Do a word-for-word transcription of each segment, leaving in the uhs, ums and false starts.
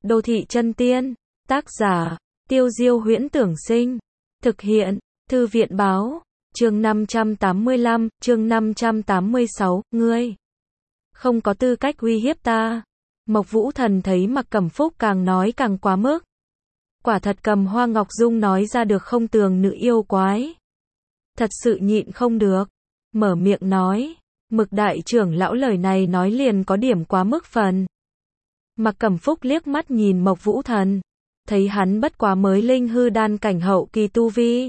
Đô thị chân tiên, tác giả, Tiêu Diêu Huyễn Tưởng Sinh, thực hiện, Thư viện Báo, chương năm trăm tám mươi lăm, chương năm trăm tám mươi sáu, ngươi không có tư cách uy hiếp ta. Mộc Vũ Thần thấy Mạc Cẩm Phúc càng nói càng quá mức. Quả thật Cầm Hoa Ngọc Dung nói ra được không tường nữ yêu quái. Thật sự nhịn không được. Mở miệng nói, Mực đại trưởng lão lời này nói liền có điểm quá mức phần. Mạc Cẩm Phúc liếc mắt nhìn Mộc Vũ Thần, thấy hắn bất quá mới linh hư đan cảnh hậu kỳ tu vi,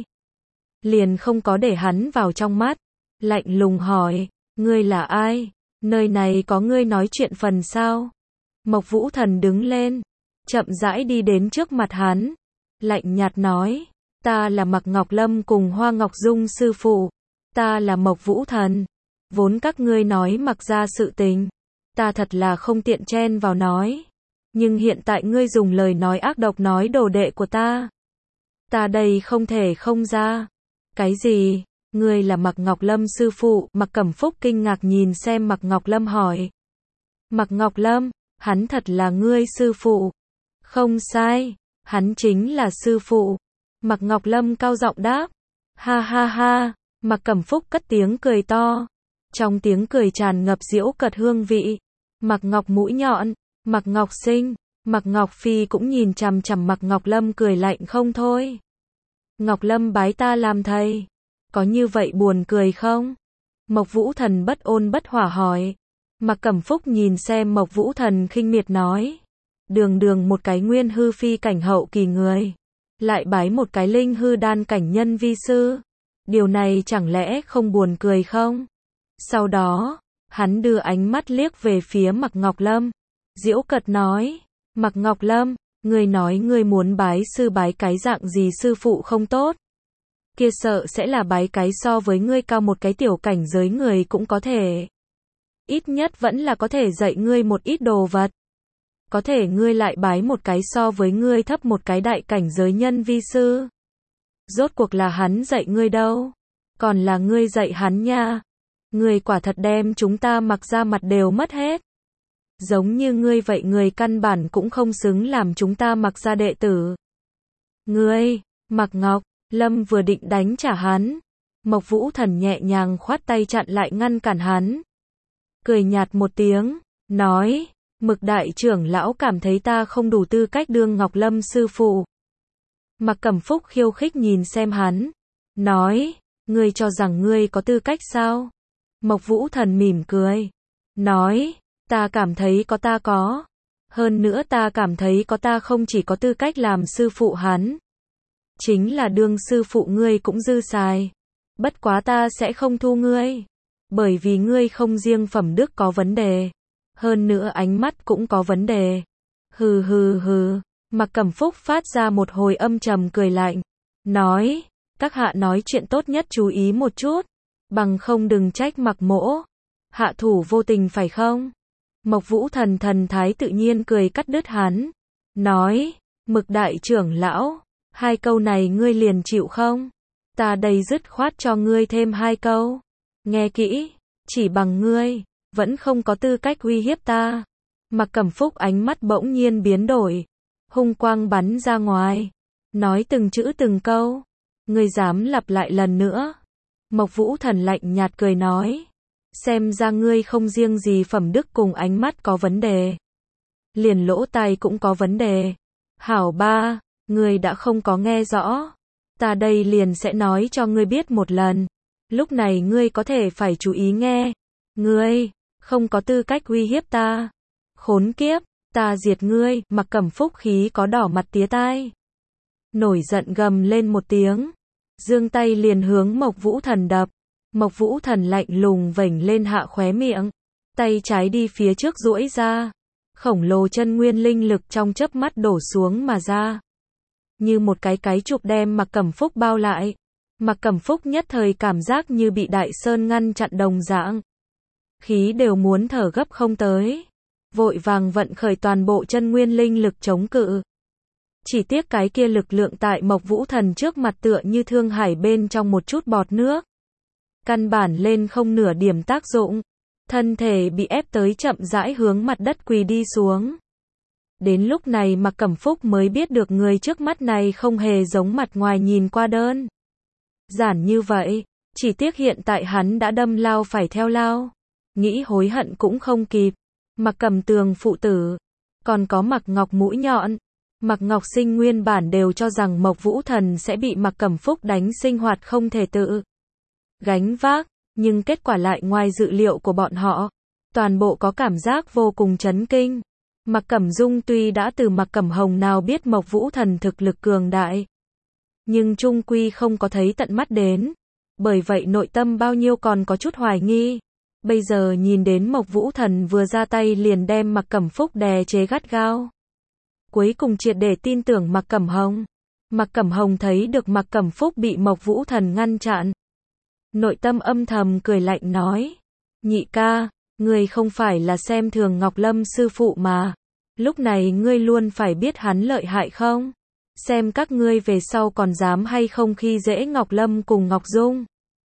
liền không có để hắn vào trong mắt, lạnh lùng hỏi, ngươi là ai? Nơi này có ngươi nói chuyện phần sao? Mộc Vũ Thần đứng lên, chậm rãi đi đến trước mặt hắn, lạnh nhạt nói, ta là Mạc Ngọc Lâm cùng Hoa Ngọc Dung sư phụ, ta là Mộc Vũ Thần, vốn các ngươi nói Mạc gia sự tình, ta thật là không tiện chen vào nói, nhưng hiện tại ngươi dùng lời nói ác độc nói đồ đệ của ta, ta đây không thể không ra. Cái gì? Ngươi là Mạc Ngọc Lâm sư phụ? Mạc Cẩm Phúc kinh ngạc nhìn xem Mạc Ngọc Lâm hỏi. Mạc Ngọc Lâm, hắn thật là ngươi sư phụ? Không sai, hắn chính là sư phụ. Mạc Ngọc Lâm cao giọng đáp. Ha ha ha, Mạc Cẩm Phúc cất tiếng cười to. Trong tiếng cười tràn ngập diễu cợt hương vị. Mạc Ngọc mũi nhọn, Mạc Ngọc Sinh, Mạc Ngọc Phi cũng nhìn chằm chằm Mạc Ngọc Lâm cười lạnh không thôi. Ngọc Lâm bái ta làm thầy, có như vậy buồn cười không? Mộc Vũ Thần bất ôn bất hỏa hỏi. Mạc Cẩm Phúc nhìn xem Mộc Vũ Thần khinh miệt nói, đường đường một cái nguyên hư phi cảnh hậu kỳ người, lại bái một cái linh hư đan cảnh nhân vi sư, điều này chẳng lẽ không buồn cười không? Sau đó, hắn đưa ánh mắt liếc về phía Mạc Ngọc Lâm, giễu cợt nói, Mạc Ngọc Lâm, ngươi nói ngươi muốn bái sư bái cái dạng gì sư phụ không tốt? Kia sợ sẽ là bái cái so với ngươi cao một cái tiểu cảnh giới người cũng có thể. Ít nhất vẫn là có thể dạy ngươi một ít đồ vật. Có thể ngươi lại bái một cái so với ngươi thấp một cái đại cảnh giới nhân vi sư. Rốt cuộc là hắn dạy ngươi đâu? Còn là ngươi dạy hắn nha. Ngươi quả thật đem chúng ta Mặc ra mặt đều mất hết. Giống như ngươi vậy người căn bản cũng không xứng làm chúng ta Mặc ra đệ tử. Ngươi, Mạc Ngọc Lâm vừa định đánh trả hắn, Mộc Vũ Thần nhẹ nhàng khoát tay chặn lại ngăn cản hắn. Cười nhạt một tiếng, nói, Mực đại trưởng lão cảm thấy ta không đủ tư cách đương Ngọc Lâm sư phụ. Mạc Cẩm Phúc khiêu khích nhìn xem hắn, nói, ngươi cho rằng ngươi có tư cách sao? Mộc Vũ Thần mỉm cười, nói, ta cảm thấy có ta có. Hơn nữa ta cảm thấy có ta không chỉ có tư cách làm sư phụ hắn, chính là đương sư phụ ngươi cũng dư xài. Bất quá ta sẽ không thu ngươi, bởi vì ngươi không riêng phẩm đức có vấn đề, hơn nữa ánh mắt cũng có vấn đề. Hừ hừ hừ, Mạc Cẩm Phúc phát ra một hồi âm trầm cười lạnh, nói, các hạ nói chuyện tốt nhất chú ý một chút, bằng không đừng trách Mạc mỗ hạ thủ vô tình phải không? Mộc Vũ Thần thần thái tự nhiên cười cắt đứt hắn, nói, Mực đại trưởng lão, hai câu này ngươi liền chịu không? Ta đây dứt khoát cho ngươi thêm hai câu. Nghe kỹ, chỉ bằng ngươi, vẫn không có tư cách uy hiếp ta. Mạc Cẩm Phúc ánh mắt bỗng nhiên biến đổi, hung quang bắn ra ngoài, nói từng chữ từng câu. Ngươi dám lặp lại lần nữa? Mộc Vũ Thần lạnh nhạt cười nói, xem ra ngươi không riêng gì phẩm đức cùng ánh mắt có vấn đề, liền lỗ tai cũng có vấn đề. Hảo ba, ngươi đã không có nghe rõ, ta đây liền sẽ nói cho ngươi biết một lần, lúc này ngươi có thể phải chú ý nghe. Ngươi không có tư cách uy hiếp ta. Khốn kiếp, ta diệt ngươi. Mạc Cẩm Phúc khí có đỏ mặt tía tai, nổi giận gầm lên một tiếng, giương tay liền hướng Mộc Vũ Thần đập. Mộc Vũ Thần lạnh lùng vểnh lên hạ khóe miệng, tay trái đi phía trước duỗi ra, khổng lồ chân nguyên linh lực trong chớp mắt đổ xuống mà ra, như một cái cái chụp đem Mạc Cẩm Phúc bao lại. Mạc Cẩm Phúc nhất thời cảm giác như bị đại sơn ngăn chặn đồng dạng, khí đều muốn thở gấp không tới, vội vàng vận khởi toàn bộ chân nguyên linh lực chống cự. Chỉ tiếc cái kia lực lượng tại Mộc Vũ Thần trước mặt tựa như thương hải bên trong một chút bọt nước, căn bản lên không nửa điểm tác dụng, thân thể bị ép tới chậm rãi hướng mặt đất quỳ đi xuống. Đến lúc này Mạc Cẩm Phúc mới biết được người trước mắt này không hề giống mặt ngoài nhìn qua đơn giản như vậy, chỉ tiếc hiện tại hắn đã đâm lao phải theo lao, nghĩ hối hận cũng không kịp. Mạc Cẩm Tường phụ tử, còn có Mạc Ngọc mũi nhọn. Mạc Ngọc Sinh nguyên bản đều cho rằng Mộc Vũ Thần sẽ bị Mạc Cẩm Phúc đánh sinh hoạt không thể tự gánh vác, nhưng kết quả lại ngoài dự liệu của bọn họ. Toàn bộ có cảm giác vô cùng chấn kinh. Mạc Cẩm Dung tuy đã từ Mạc Cẩm Hồng nào biết Mộc Vũ Thần thực lực cường đại, nhưng chung quy không có thấy tận mắt đến, bởi vậy nội tâm bao nhiêu còn có chút hoài nghi. Bây giờ nhìn đến Mộc Vũ Thần vừa ra tay liền đem Mạc Cẩm Phúc đè chế gắt gao, cuối cùng triệt để tin tưởng Mạc Cẩm Hồng. Mạc Cẩm Hồng thấy được Mạc Cẩm Phúc bị Mộc Vũ Thần ngăn chặn, nội tâm âm thầm cười lạnh nói, nhị ca, ngươi không phải là xem thường Ngọc Lâm sư phụ mà, lúc này ngươi luôn phải biết hắn lợi hại không? Xem các ngươi về sau còn dám hay không khi dễ Ngọc Lâm cùng Ngọc Dung.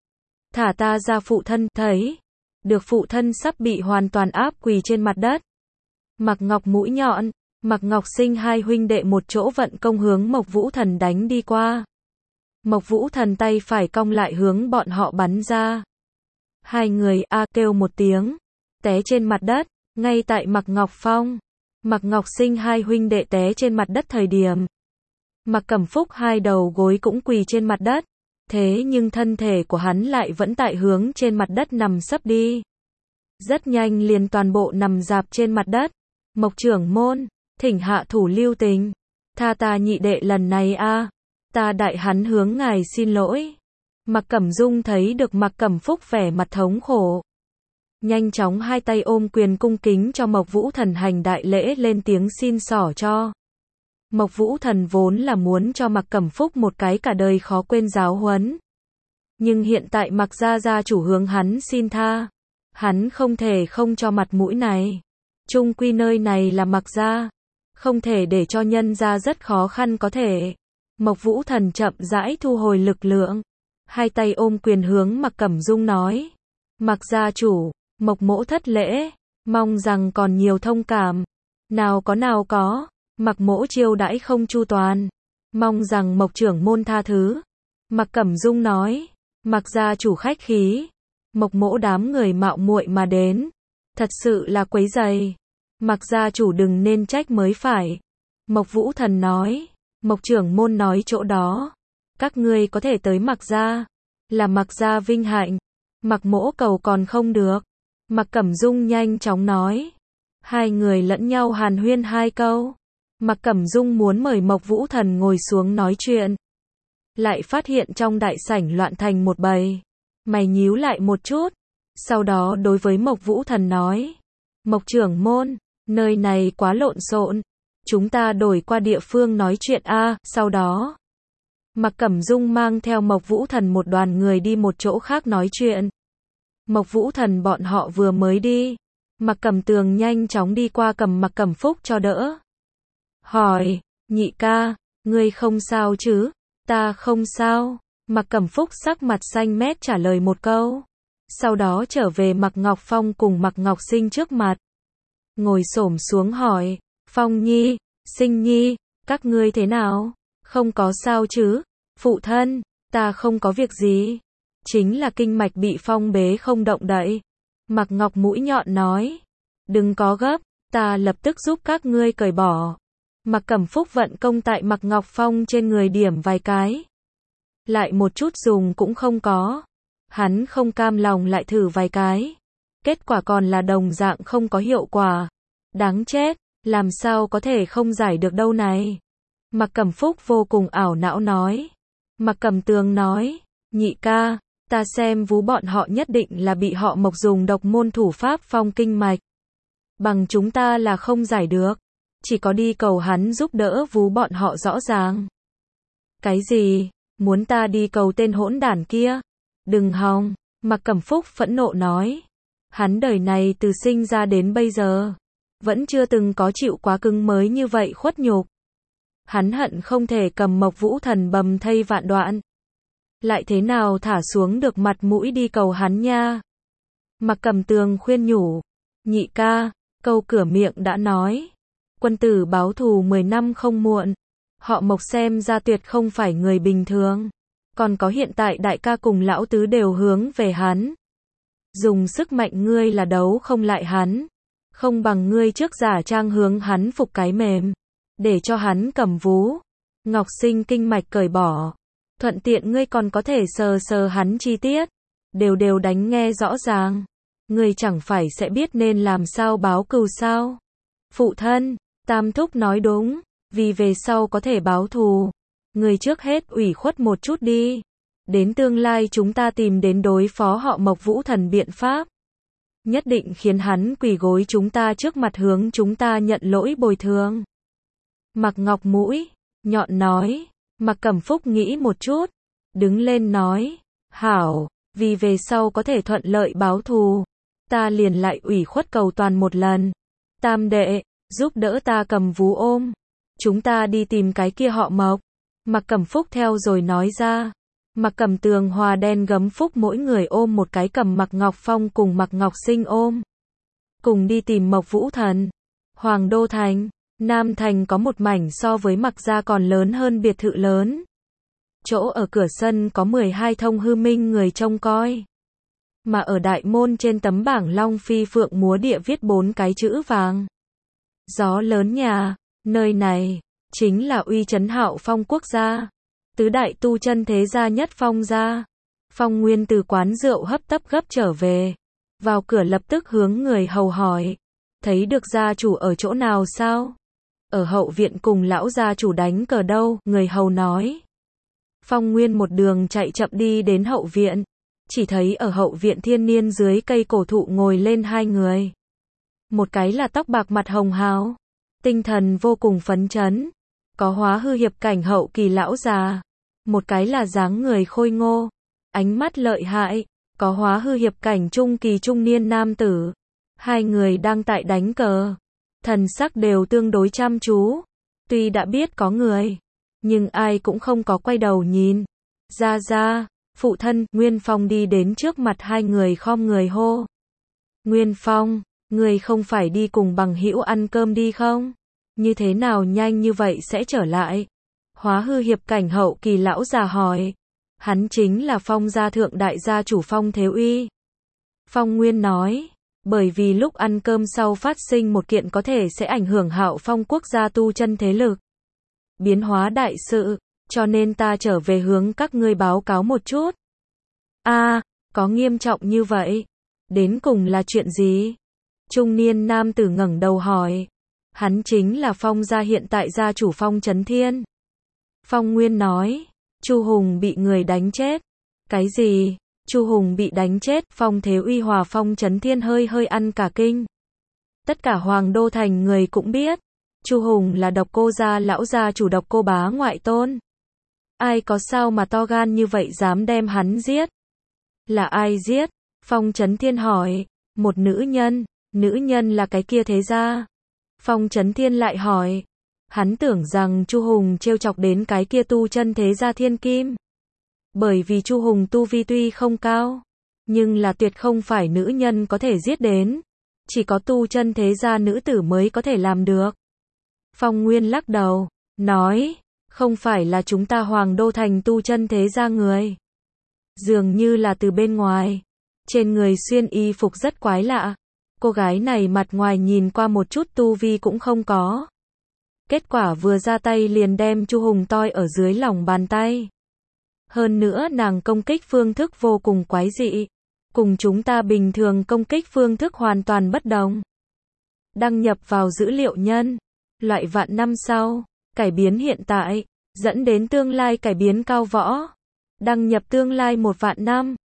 Thả ta ra. Phụ thân thấy được phụ thân sắp bị hoàn toàn áp quỳ trên mặt đất. Mạc Ngọc mũi nhọn, Mạc Ngọc Sinh hai huynh đệ một chỗ vận công hướng Mộc Vũ Thần đánh đi qua. Mộc Vũ Thần tay phải cong lại hướng bọn họ bắn ra. Hai người a kêu một tiếng, té trên mặt đất, ngay tại Mạc Ngọc Phong, Mạc Ngọc Sinh hai huynh đệ té trên mặt đất thời điểm, Mạc Cẩm Phúc hai đầu gối cũng quỳ trên mặt đất, thế nhưng thân thể của hắn lại vẫn tại hướng trên mặt đất nằm sấp đi. Rất nhanh liền toàn bộ nằm rạp trên mặt đất. Mộc trưởng môn, thỉnh hạ thủ lưu tình, tha ta nhị đệ lần này a, ta đại hắn hướng ngài xin lỗi. Mạc Cẩm Dung thấy được Mạc Cẩm Phúc vẻ mặt thống khổ, nhanh chóng hai tay ôm quyền cung kính cho Mộc Vũ Thần hành đại lễ lên tiếng xin xỏ cho. Mộc Vũ Thần vốn là muốn cho Mạc Cẩm Phúc một cái cả đời khó quên giáo huấn, nhưng hiện tại Mạc gia gia chủ hướng hắn xin tha, hắn không thể không cho mặt mũi này. Chung quy nơi này là Mạc gia, không thể để cho nhân gia rất khó khăn có thể. Mộc Vũ Thần chậm rãi thu hồi lực lượng, hai tay ôm quyền hướng Mạc Cẩm Dung nói, Mạc gia chủ, Mộc mỗ thất lễ, mong rằng còn nhiều thông cảm. Nào có nào có, Mạc mỗ chiêu đãi không chu toàn, mong rằng Mộc trưởng môn tha thứ. Mạc Cẩm Dung nói, Mạc gia chủ khách khí, Mộc mỗ đám người mạo muội mà đến, thật sự là quấy rầy, Mạc gia chủ đừng nên trách mới phải. Mộc Vũ Thần nói, Mộc trưởng môn nói chỗ đó, các ngươi có thể tới Mạc gia, là Mạc gia vinh hạnh, Mạc mỗ cầu còn không được. Mạc Cẩm Dung nhanh chóng nói, hai người lẫn nhau hàn huyên hai câu. Mạc Cẩm Dung muốn mời Mộc Vũ Thần ngồi xuống nói chuyện, lại phát hiện trong đại sảnh loạn thành một bầy, mày nhíu lại một chút, sau đó đối với Mộc Vũ Thần nói, Mộc trưởng môn, nơi này quá lộn xộn, chúng ta đổi qua địa phương nói chuyện a. Sau đó, Mạc Cẩm Dung mang theo Mộc Vũ Thần một đoàn người đi một chỗ khác nói chuyện. Mộc Vũ Thần bọn họ vừa mới đi, Mạc Cẩm Tường nhanh chóng đi qua cầm Mạc Cẩm Phúc cho đỡ. Hỏi, nhị ca, ngươi không sao chứ? Ta không sao. Mạc Cẩm Phúc sắc mặt xanh mét trả lời một câu. Sau đó trở về Mạc Ngọc Phong cùng Mạc Ngọc Sinh trước mặt. Ngồi xổm xuống hỏi, Phong nhi, Sinh nhi, các ngươi thế nào? Không có sao chứ? Phụ thân, ta không có việc gì. Chính là kinh mạch bị phong bế không động đậy. Mạc Ngọc mũi nhọn nói, đừng có gấp, ta lập tức giúp các ngươi cởi bỏ. Mạc Cẩm Phúc vận công tại Mạc Ngọc Phong trên người điểm vài cái, lại một chút dùng cũng không có. Hắn không cam lòng lại thử vài cái, kết quả còn là đồng dạng không có hiệu quả. Đáng chết, làm sao có thể không giải được đâu này. Mạc Cẩm Phúc vô cùng ảo não nói. Mạc Cẩm Tường nói, nhị ca, ta xem vú bọn họ nhất định là bị họ Mộc dùng độc môn thủ pháp phong kinh mạch, bằng chúng ta là không giải được, chỉ có đi cầu hắn giúp đỡ vú bọn họ rõ ràng. Cái gì? Muốn ta đi cầu tên hỗn đản kia? Đừng hòng. Mạc Cẩm Phúc phẫn nộ nói, hắn đời này từ sinh ra đến bây giờ vẫn chưa từng có chịu quá cứng mới như vậy khuất nhục. Hắn hận không thể cầm Mộc Vũ Thần bầm thây vạn đoạn, lại thế nào thả xuống được mặt mũi đi cầu hắn nha. Mạc Cẩm Tường khuyên nhủ, nhị ca, câu cửa miệng đã nói, Quân tử báo thù mười năm không muộn. Họ Mộc xem ra tuyệt không phải người bình thường. Còn có hiện tại đại ca cùng lão tứ đều hướng về hắn. Dùng sức mạnh ngươi là đấu không lại hắn. Không bằng ngươi trước giả trang hướng hắn phục cái mềm. Để cho hắn cầm vú. Ngọc Sinh kinh mạch cởi bỏ. Thuận tiện ngươi còn có thể sờ sờ hắn chi tiết. Đều đều đánh nghe rõ ràng. Ngươi chẳng phải sẽ biết nên làm sao báo cừu sao. Phụ thân, Tam Thúc nói đúng. Vì về sau có thể báo thù. Ngươi trước hết ủy khuất một chút đi. Đến tương lai chúng ta tìm đến đối phó họ Mộc Vũ Thần biện pháp. Nhất định khiến hắn quỳ gối chúng ta trước mặt hướng chúng ta nhận lỗi bồi thường. Mạc Ngọc mũi nhọn nói. Mạc Cẩm Phúc nghĩ một chút. Đứng lên nói. Hảo, vì về sau có thể thuận lợi báo thù. Ta liền lại ủy khuất cầu toàn một lần. Tam đệ, giúp đỡ ta cầm vú ôm. Chúng ta đi tìm cái kia họ Mộc. Mạc Cẩm Phúc theo rồi nói ra. Mạc Cẩm Tường Hòa đen gấm Phúc mỗi người ôm một cái, cầm Mạc Ngọc Phong cùng Mạc Ngọc Sinh ôm. Cùng đi tìm Mộc Vũ Thần. Hoàng Đô Thành, Nam Thành có một mảnh so với Mạc gia còn lớn hơn biệt thự lớn. Chỗ ở cửa sân có mười hai thông hư minh người trông coi. Mà ở đại môn trên tấm bảng Long Phi Phượng múa địa viết bốn cái chữ vàng. Gió lớn nhà, nơi này chính là uy chấn Hạo Phong quốc gia. Tứ đại tu chân thế gia nhất Phong gia. Phong Nguyên từ quán rượu hấp tấp gấp trở về. Vào cửa lập tức hướng người hầu hỏi. Thấy được gia chủ ở chỗ nào sao? Ở hậu viện cùng lão gia chủ đánh cờ đâu, người hầu nói. Phong Nguyên một đường chạy chậm đi đến hậu viện. Chỉ thấy ở hậu viện thiên niên dưới cây cổ thụ ngồi lên hai người. Một cái là tóc bạc mặt hồng hào. Tinh thần vô cùng phấn chấn. Có hóa hư hiệp cảnh hậu kỳ lão già. Một cái là dáng người khôi ngô. Ánh mắt lợi hại. Có hóa hư hiệp cảnh trung kỳ trung niên nam tử. Hai người đang tại đánh cờ. Thần sắc đều tương đối chăm chú. Tuy đã biết có người. Nhưng ai cũng không có quay đầu nhìn. Ra ra, phụ thân, Nguyên Phong đi đến trước mặt hai người khom người hô. Nguyên Phong, người không phải đi cùng bằng hữu ăn cơm đi không? Như thế nào nhanh như vậy sẽ trở lại? Hóa hư hiệp cảnh hậu kỳ lão già hỏi. Hắn chính là Phong gia thượng đại gia chủ Phong Thế Uy. Phong Nguyên nói. Bởi vì lúc ăn cơm sau phát sinh một kiện có thể sẽ ảnh hưởng Hạo Phong quốc gia tu chân thế lực. Biến hóa đại sự, cho nên ta trở về hướng các ngươi báo cáo một chút. A, à, có nghiêm trọng như vậy? Đến cùng là chuyện gì? Trung niên nam tử ngẩng đầu hỏi. Hắn chính là Phong gia hiện tại gia chủ Phong Chấn Thiên. Phong Nguyên nói, Chu Hùng bị người đánh chết. Cái gì? Chu Hùng bị đánh chết, Phong Thế Uy hòa Phong Chấn Thiên hơi hơi ăn cả kinh. Tất cả Hoàng Đô Thành người cũng biết. Chu Hùng là Độc Cô gia lão gia chủ Độc Cô bá ngoại tôn. Ai có sao mà to gan như vậy dám đem hắn giết? Là ai giết? Phong Chấn Thiên hỏi. Một nữ nhân. Nữ nhân là cái kia thế gia. Phong Chấn Thiên lại hỏi. Hắn tưởng rằng Chu Hùng trêu chọc đến cái kia tu chân thế gia thiên kim. Bởi vì Chu Hùng tu vi tuy không cao, nhưng là tuyệt không phải nữ nhân có thể giết đến. Chỉ có tu chân thế gia nữ tử mới có thể làm được. Phong Nguyên lắc đầu, nói, không phải là chúng ta Hoàng Đô Thành tu chân thế gia người. Dường như là từ bên ngoài. Trên người xuyên y phục rất quái lạ. Cô gái này mặt ngoài nhìn qua một chút tu vi cũng không có. Kết quả vừa ra tay liền đem Chu Hùng toi ở dưới lòng bàn tay. Hơn nữa nàng công kích phương thức vô cùng quái dị. Cùng chúng ta bình thường công kích phương thức hoàn toàn bất đồng. Đăng nhập vào dữ liệu nhân. Loại vạn năm sau. Cải biến hiện tại. Dẫn đến tương lai cải biến cao võ. Đăng nhập tương lai một vạn năm.